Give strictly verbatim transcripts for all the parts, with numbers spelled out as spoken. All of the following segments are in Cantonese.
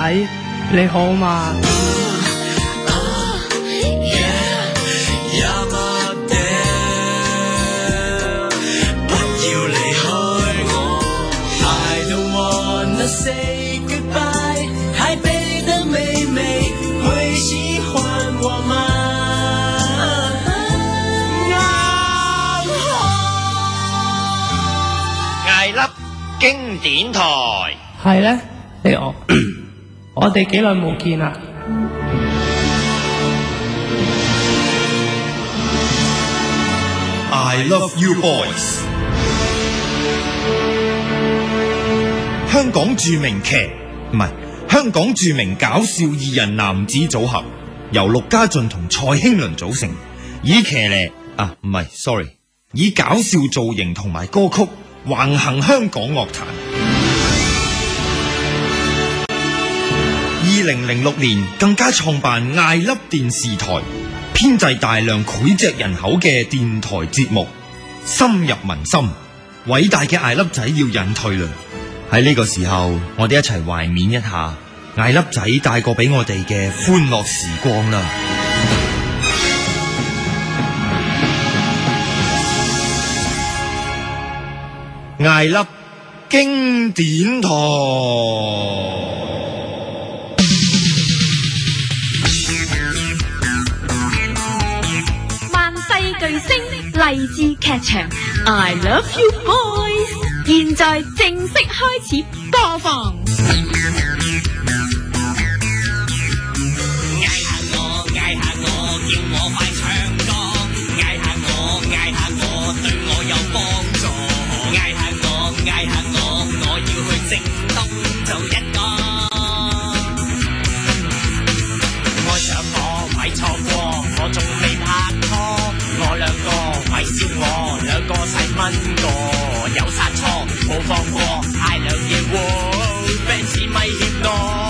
仔，你好嘛？ Say goodbye， 台北的妹妹會喜歡我嗎？ 艾粒經典台係咧，你我我哋幾耐冇見啦？ I love you boys。香港著名劇唔係香港著名搞笑二人男子組合，由陸家俊同蔡興倫組成，以騎呢啊唔係 sorry， 以搞笑造型同埋歌曲橫行香港樂壇。二零零六年更加創辦艾粒電視台，編製大量膾炙人口嘅電台節目，深入民心。偉大嘅艾粒仔要隱退啦！喺呢個時候，我哋一齊懷緬一下艾粒仔帶過俾我哋嘅歡樂時光啦！艾粒經典台， 萬世巨星勵志劇場 I Love You Boys， 現在正式開始播放。 嗌下我，嗌下我，叫我快唱歌。嗌下我，嗌下我，對我有幫助。嗌下我，嗌下我，我要去正東做一個。愛上我咪錯過，我仲未拍拖。我兩個咪笑我，兩個細蚊個，有殺錯冇放過，嗌兩嘢喎 ，fans 咪欠我。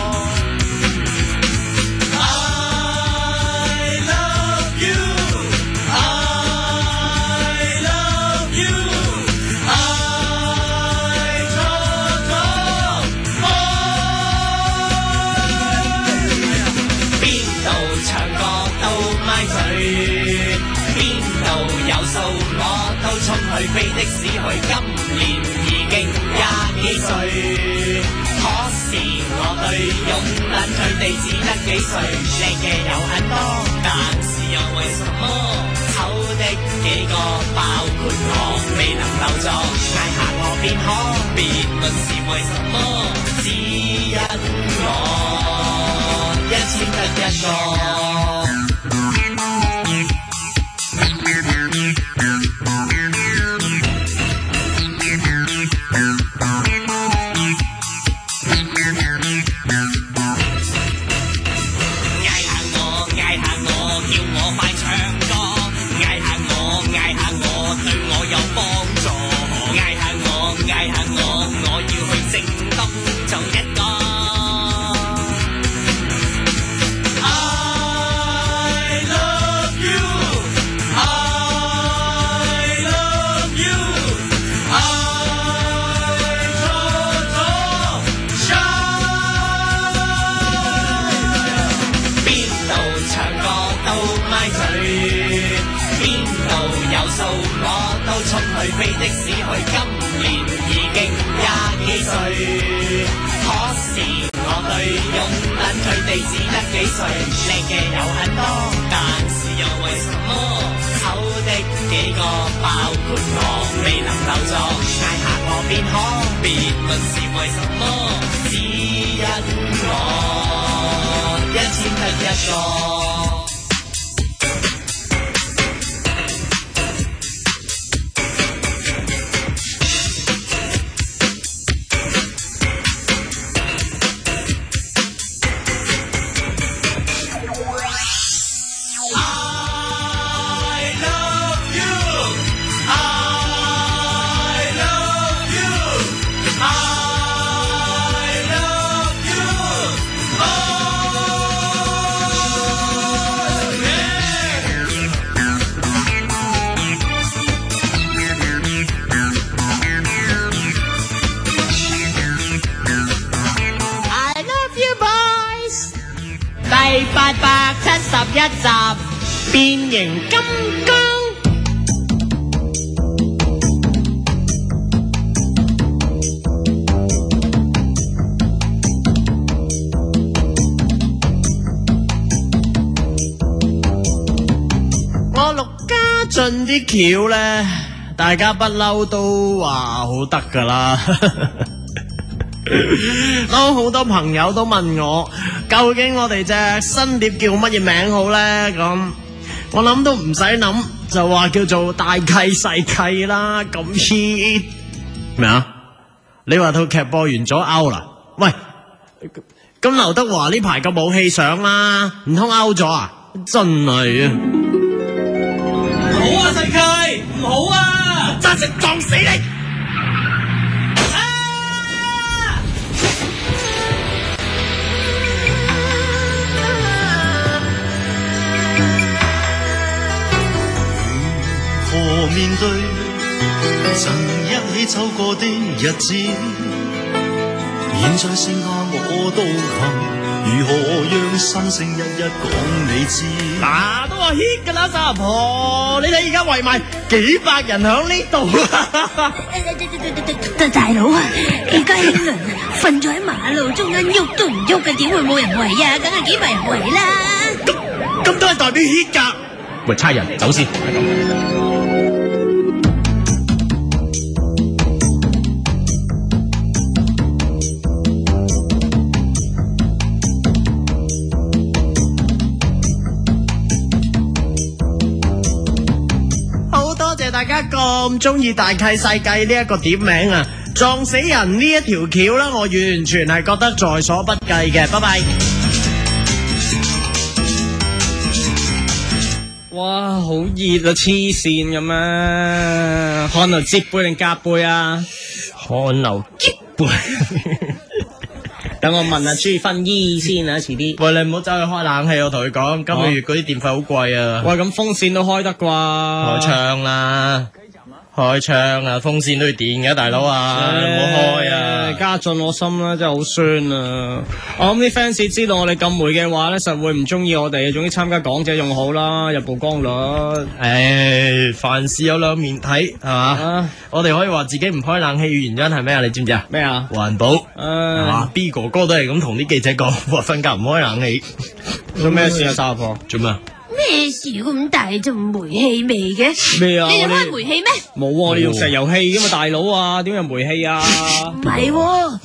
衝去飛的士去，今年已經廿幾歲。可是我對擁撚佢哋只得幾歲，靚嘅有很多，但是又為什麼醜的幾個，包括我未能留作，嗌下我便可，別論是為什麼，只因我一千得一個。飛的士去，今年已經廿幾歲。可是我對擁撚佢哋只得幾歲，靚嘅有很多，但是又為什麼醜的幾個，包括我未能留作，嗌下我便可，別論是為什麼，只因我一千得一個。 第八百七十一集變形金剛。我陸家俊啲橋咧，大家不嬲都話好得噶啦。都好多朋友都問我，究竟我哋隻新碟叫乜嘢名好呢？咁我諗都唔使諗，就話叫做大契細契啦。咁 hit 咩啊？你話套劇播完咗 out 啦？喂，咁劉德華呢排個武戲上啦，唔通 out 咗啊？真係啊！唔好啊，細契，唔好啊！揸直撞死你！ 何面對曾一起走過的日子，現在剩下我獨行，如何讓心聲一一講你知？ 嗱，都話 hit 噶啦，三阿婆，你睇而家圍埋幾百人響呢度。 大佬啊，而家興倫瞓咗喺馬路中間喐都唔喐嘅，點會冇人圍啊？梗係幾百人圍啦。 咁咁都係代表 hit 噶。 喂，差人走先。 大家咁中意大契細計呢一個碟名啊，撞死人呢一條橋啦，我完全係覺得在所不計嘅。拜拜。 哇，好熱啊，黐線咁咩？汗流浹背定夾背啊？ 汗流浹背。 等我問下朱芬姨先啊，遲啲。 喂，你唔好走去開冷氣，我同佢講，今個月嗰啲電費好貴啊。 喂，咁風扇都開得啩？ 開窗啦，開窗啊，風扇都要電嘅，大佬啊，唔好開啊！ 家俊我心啦，真係好酸啊！我諗啲 fans 知道我哋咁霉嘅話咧，實會唔中意我哋，總之參加港姐用好啦，入曝光率。 誒，凡事有兩面睇，係嘛？啊、我哋可以話自己唔開冷氣嘅原因係咩啊？你知唔知啊？ 咩啊？ 環保。係嘛 ？B 哥哥都係咁同啲記者講，話瞓覺唔開冷氣。 做咩事啊？三阿婆做咩？ 咩事咁大陣煤氣味嘅？ 咩啊？ 你哋開煤氣咩？ 冇啊！你用石油氣噶嘛，大佬啊，點有煤氣啊？ 唔係喎。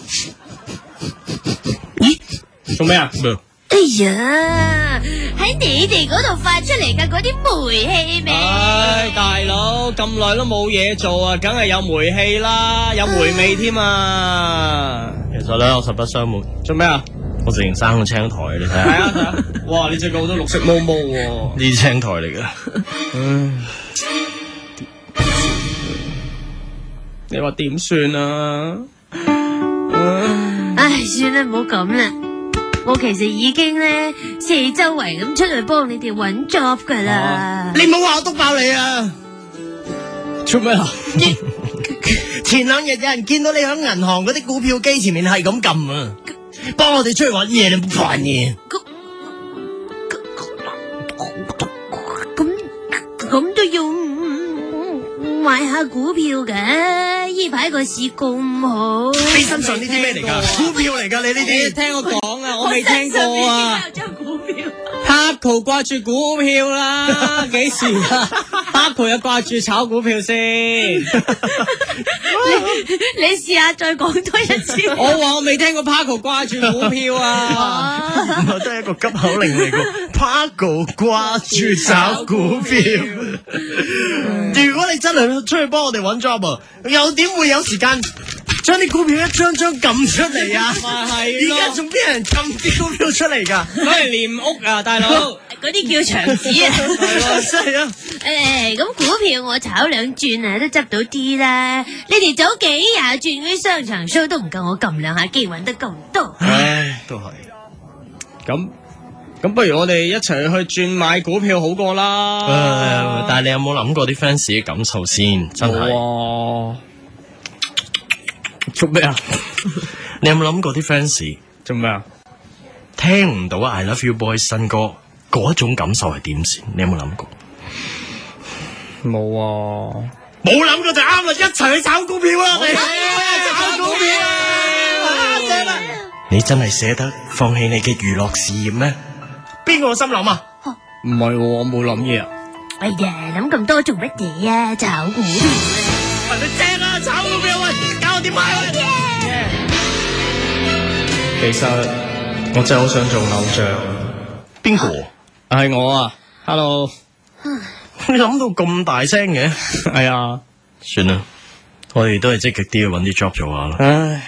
咦？做咩啊？ 哎呀，喺你哋嗰度發出嚟嘅嗰啲煤氣味。 唉，大佬咁耐都冇嘢做啊，梗係有煤氣啦，有煤味添啊！ 其實咧，我實不相瞞。 做咩啊？ 我直情生個青苔，你睇下。 係啊係啊！哇，你隻腳好多綠色毛毛喎。 呢青苔嚟噶。 嗯。你話點算啊？ 唉，算啦，唔好咁啦。我其實已經咧四周圍咁出去幫你哋搵 job 噶啦。 你唔好話我督爆你啊！ 做咩啊？ 前兩日有人見到你喺銀行嗰啲股票機前面係咁撳啊！幫我哋出去搵嘢，你唔好煩嘢。 咁咁都要買下股票嘅，依排個市咁好。 你身上呢啲咩嚟噶？股票嚟噶，你呢啲？ 聽我講啊，我未聽過啊。 股票 Paco 掛住股票啦，幾時啊 ？Paco 有掛住炒股票先。你你試下再講多一次。 我話我未聽過 Paco 掛住股票啊。 我真係一個急口令嚟個 Paco 掛住炒股票。如果你真係出去幫我哋搵 job 啊，又點會有時間將啲股票一張張撳出嚟啊？ 咪係咯， 而家仲邊有人撳啲股票出嚟㗎？ 攞嚟廉屋啊，大佬！ 嗰啲叫牆紙啊。 真係啊！ 誒，咁股票我炒兩轉啊，都執到啲啦。你哋走幾廿轉嗰啲商場 show 都唔夠我撳兩下機搵得咁多。 唉，都係。 咁咁，不如我哋一齊去轉買股票好過啦。 誒，但係你有冇諗過啲 fans 嘅感受先？真係。 哇！做咩啊？ 你有冇諗過啲 fans 做咩啊？ 聽唔到 I Love You Boys 新歌嗰一種感受係點先？你有冇諗過？ 冇啊， 冇諗過就啱啦，一齊去炒股票啦！我哋炒股票啊！正啦！你真係捨得放棄你嘅娛樂事業咩？邊個心諗啊？ 唔係喎，我冇諗嘢啊！ 哎呀，諗咁多做乜嘢啊？炒股票啊！ 你正啊！炒股票喂，教我點買喂！ 其實我真係好想做偶像。 邊個？ 係我啊 ！Hello， 你諗到咁大聲嘅？ 係啊， 算啦，我哋都係積極啲去搵啲 job 做下啦。 唉。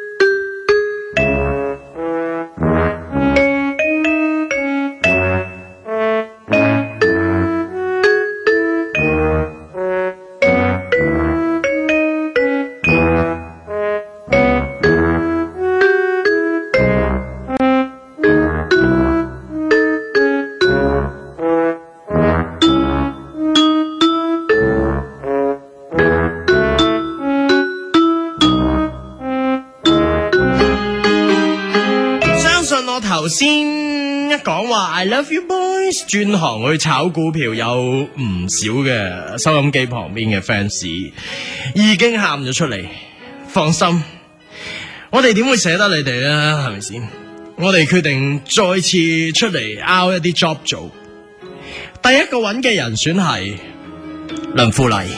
頭先一講話 I love you boys 轉行去炒股票，有唔少嘅收音機旁邊嘅 fans 已經喊咗出嚟。放心，我哋點會捨得你哋啊？係咪先？我哋決定再次出嚟 out 一啲 job 做。第一個揾嘅人選係梁富麗。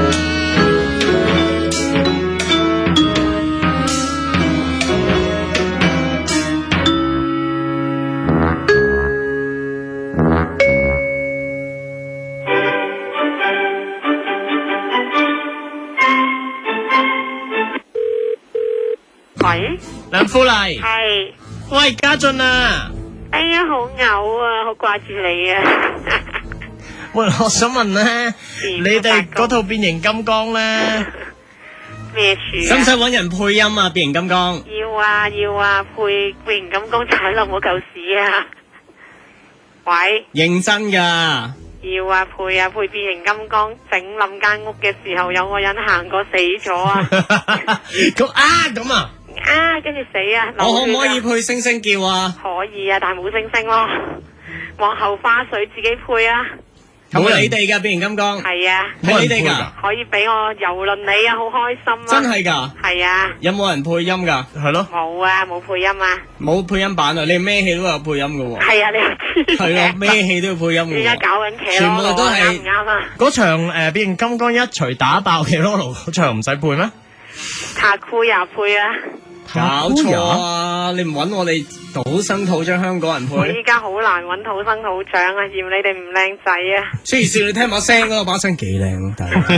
喂， 梁富麗， 係， 喂，家俊啊， 哎呀，好嘔啊，好掛住你啊！ 喂，我想問咧，你哋嗰套變形金剛咧， 咩樹？ 使唔使搵人配音啊？變形金剛要啊要啊，配變形金剛踩落我嚿屎啊！喂， 認真噶？ 要啊配啊配變形金剛，整冧間屋嘅時候有個人行過死咗啊！ 咁啊咁啊！ 啊，跟住死啊！ 我可唔可以配星星叫啊？ 可以啊，但係冇星星咯。皇后花絮自己配啊！ 係咪你哋噶變形金剛？ 係啊， 係你哋噶？ 可以俾我遊輪你啊，好開心啊！ 真係噶？ 係啊。 有冇人配音噶？係咯。 冇啊，冇配音啊。 冇配音版啊！你咩戲都有配音噶喎。 係啊，你又知嘅。 係咯，咩戲都要配音嘅。 而家搞緊劇咯， 全部都係啱唔啱啊？ 嗰場誒變形金剛一錘打爆嘅 Lolo 嗰場唔使配咩？ 塔酷也配啊！ 搞錯啊！你唔揾我哋土生土長香港人配？ 我依家好難揾土生土長啊，嫌你哋唔靚仔啊！ 黐線，你聽把聲嗰個把聲幾靚，大佬。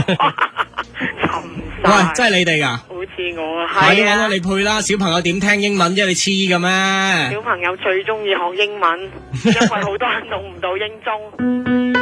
喂，真係你哋噶？ 好似我啊， 快啲係啊！ 揾我哋配啦！小朋友點聽英文啫？你黐嘅咩？ 小朋友最中意學英文，因為好多人讀唔到英中。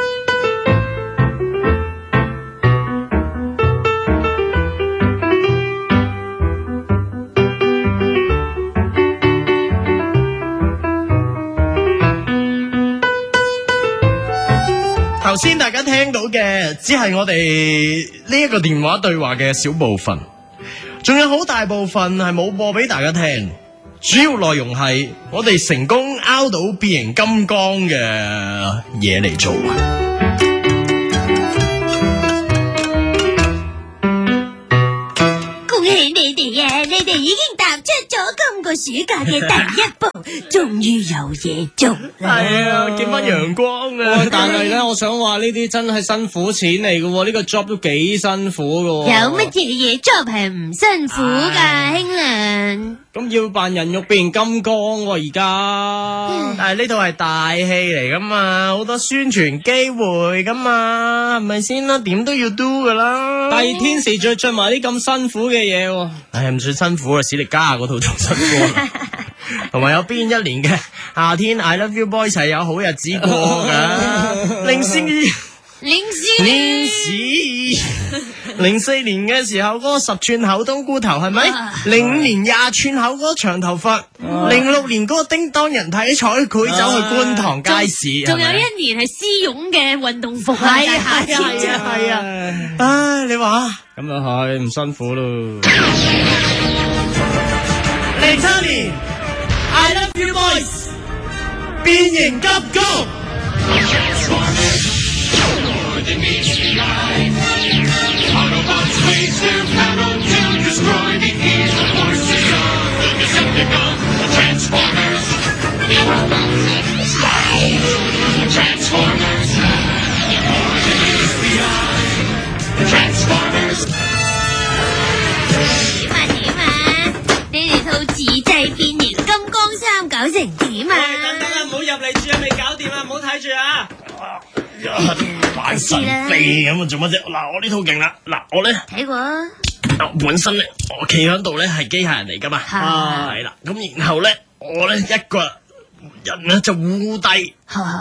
頭先大家聽到嘅只係我哋呢一個電話對話嘅小部分，仲有好大部分係冇播俾大家聽。主要內容係我哋成功 out 到變形金剛嘅嘢嚟做啊！ 恭喜你哋啊！你哋已經踏出咗今個暑假嘅第一步，終於有嘢做啦！ 係啊，見翻陽光啊！ 喂但係咧，我想話呢啲真係辛苦錢嚟嘅喎，呢、這個 job 都幾辛苦嘅喎。 有乜嘢嘢 job 係唔辛苦㗎，兄娘？ 咁要扮人肉變形金剛喎，而家。 但係呢套係大戲嚟噶嘛，好多宣傳機會噶嘛，係咪先啦？點都要 do 噶啦。 大熱天時再着埋啲咁辛苦嘅嘢喎。 唉，唔算辛苦啦，史力加嗰套仲辛苦啦。同埋有邊一年嘅夏天 I Love You Boys 係有好日子過噶。零四年， 零四年時，零四年嘅時候嗰個十寸厚冬菇頭係咪？零五年廿寸厚嗰個長頭髮，零六年嗰個叮當人體彩繪走去觀塘街市， 仲有一年係絲絨嘅運動服啊！ 係啊係啊係啊係啊！唉，你話咁又係唔辛苦咯。 零七年 I Love You Boys 變形金剛。 自製變形金剛衫搞成點啊？ 等等啊，唔好入嚟住啊，未搞掂啊，唔好睇住啊！ 扮神秘咁啊，做乜啫？嗱，我呢套勁啦，嗱，我咧睇過啊。 本身咧，我企喺度咧係機械人嚟噶嘛，係啦，咁然後咧，我咧一個人咧就烏低，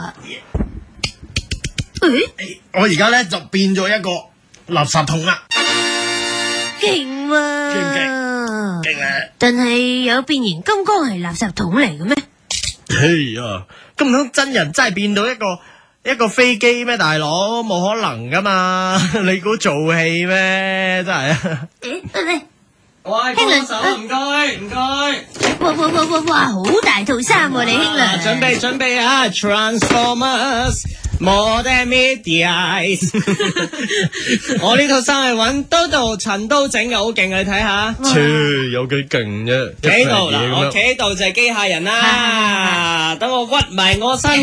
誒，我而家咧就變咗一個垃圾桶啦， 勁喎！ 勁唔勁？勁啊！ 但係有變形金剛係垃圾桶嚟嘅咩？ 嘿呀，咁唔通真人真係變到一個一個飛機咩？大佬冇可能噶嘛！你估做戲咩？真係。 誒，喂， 喂，幫手啊！唔該，唔該。 哇哇哇哇哇！好大套衫喎，你兄娘。 準備準備啊 ！Transformers More Than Media。我呢套衫係揾刀道陳刀整嘅，好勁啊！你睇下。 切，有幾勁啫？ 企喺度嗱，我企喺度就係機械人啦。等我屈埋我身。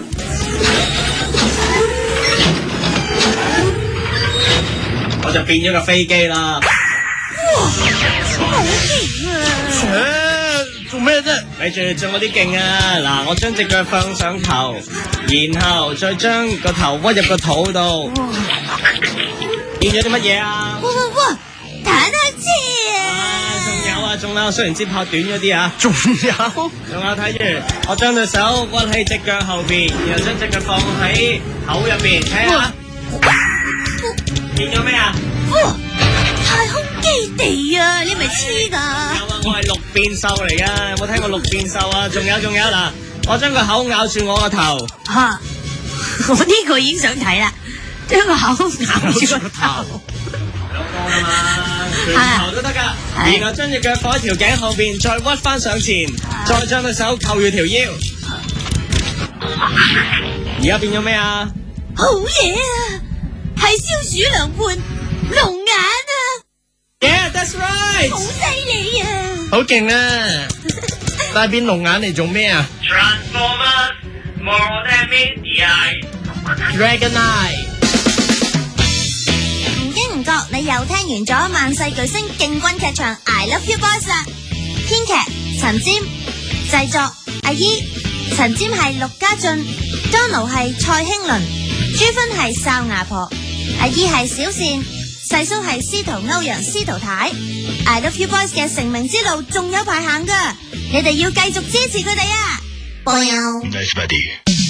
我就變咗個飛機啦！ 哇，好勁啊！ 做咩啫？ 咪住，仲有啲勁啊！嗱，我將隻腳放上頭，然後再將個頭屈入個肚度，變咗啲乜嘢啊？ 哇哇哇！坦克車啊！仲有啊，仲有，雖然支炮短咗啲啊， 仲有， 仲有睇住，我將對手屈喺隻腳後邊，然後將隻腳放喺口入邊，睇下。變咗咩啊？ 哇！太空基地啊！你咪黐㗎？有啊，我係六變獸嚟㗎，有冇聽過六變獸啊？仲有仲有嗱，我將個口咬住我個頭。 嚇、啊！我呢個已經想睇啦，將個口咬住個頭。 有個啊嘛，拳頭都得㗎。然後將隻腳放喺條頸後邊，再屈翻上前，啊、再將對手扣住條腰。而家變咗咩啊？ 好嘢啊！係消暑涼拌龍眼啊 ！Yeah, that's right！ 好犀利啊！ 好勁啊！但係變龍眼嚟做咩啊 ？Transformers More Than Media Dragon Eye。 唔經唔覺，你又聽完咗萬世巨星勁軍劇場 I Love You Boys 啦！編劇陳占，製作阿姨，陳占係陸家俊 ，Donald 係蔡興倫，朱芬係哨牙婆。阿姨係小善，細叔係司徒歐陽司徒太。I Love You Boys 嘅成名之路仲有排行噶，你哋要繼續支持佢哋啊！波友 Nice buddy。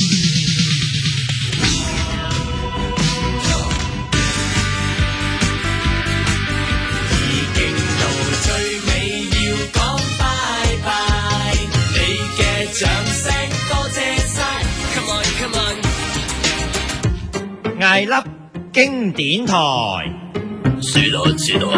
已經到最尾要講拜拜，你嘅掌聲多謝晒 ，Come on Come on， 艾粒經典台， 知道知道啊。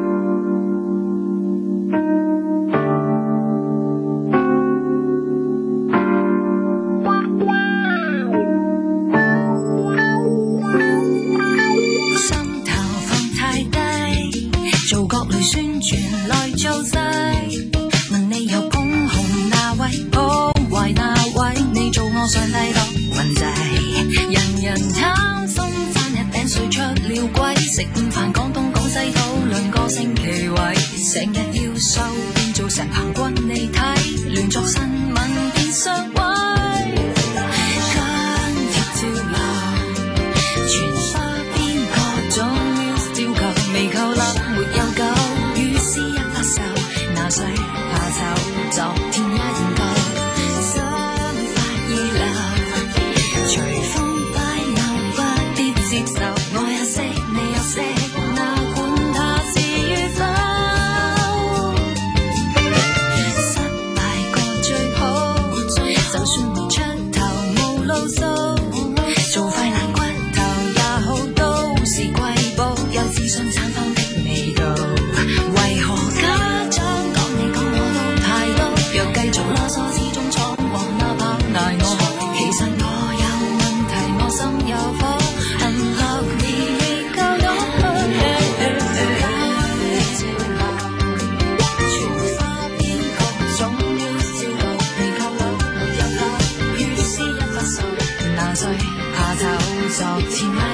心頭放太低，做各類宣傳來做勢，問你有捧紅哪位，捧壞哪位，你做我上帝當問題，人人貪心。睡出了軌，食午飯講東講西討論個星期圍，成日要瘦變做成棚軍你睇，亂作新聞變上位，跟貼照流，全花邊各種 news 照舊，未夠粒沒有夠，於是一發愁，哪需怕醜，昨天也研究，心發意流，隨風擺扭不必接受。我也識，你又識，哪管他是與否，失敗過最好，就算沒出頭無路數，做塊爛骨頭也好，都是瑰寶，有自信綻放的味道。為何假裝講你講我都太多，若繼續囉嗦之中闖禍，哪怕捱我。 作千米。